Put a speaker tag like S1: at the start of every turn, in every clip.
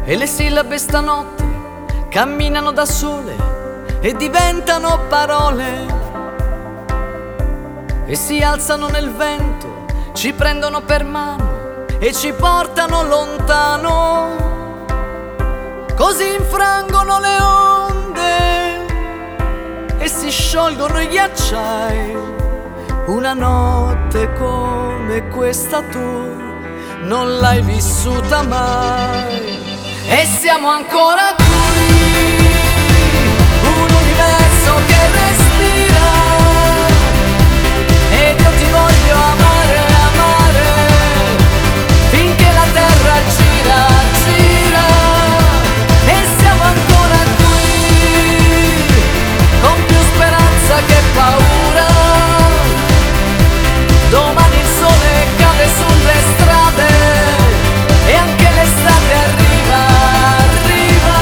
S1: E le sillabe stanotte camminano da sole e diventano parole, e si alzano nel vento, ci prendono per mano e ci portano lontano. Così infrangono le onde e si sciolgono i ghiacciai. Una notte come questa tu non l'hai vissuta mai. E siamo ancora qui, un universo che respira, ed io ti voglio amare, amare, finché la terra gira, gira. E siamo ancora qui, con più speranza che paura. Domani il sole cade sulle strade e anche l'estate arriva, arriva.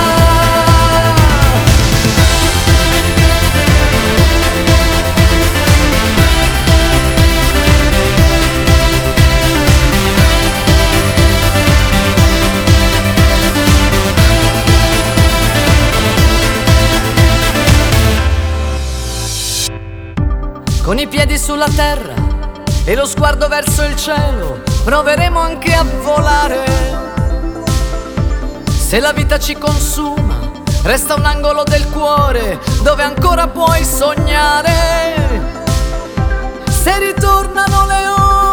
S1: Con i piedi sulla terra e lo sguardo verso il cielo, proveremo anche a volare. Se la vita ci consuma, resta un angolo del cuore dove ancora puoi sognare. Se ritornano le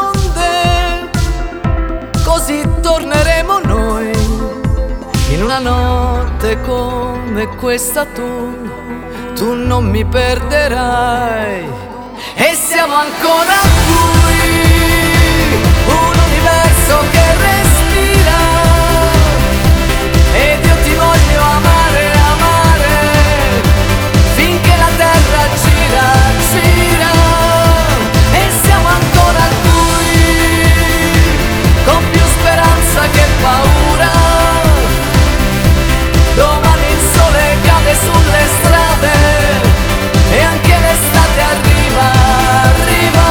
S1: onde, così torneremo noi. In una notte come questa tu non mi perderai. E siamo ancora qui, un universo che respira, ed io ti voglio amare, amare, finché la terra gira, gira. E siamo ancora qui, con più speranza che paura. Domani il sole cade sulle strade e anche l'estate arriva, arriva.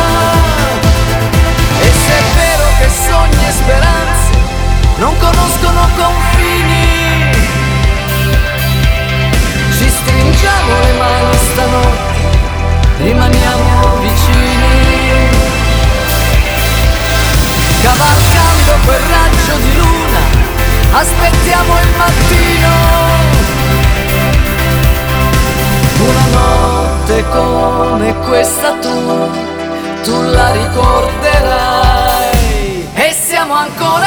S1: E se è vero che sogni e speranze non conoscono confini, ci stringiamo le mani stanotte, rimaniamo vicini. Cavalcando quel raggio di luna, aspettiamo il mattino. Una notte come questa tu la ricorderai. E siamo ancora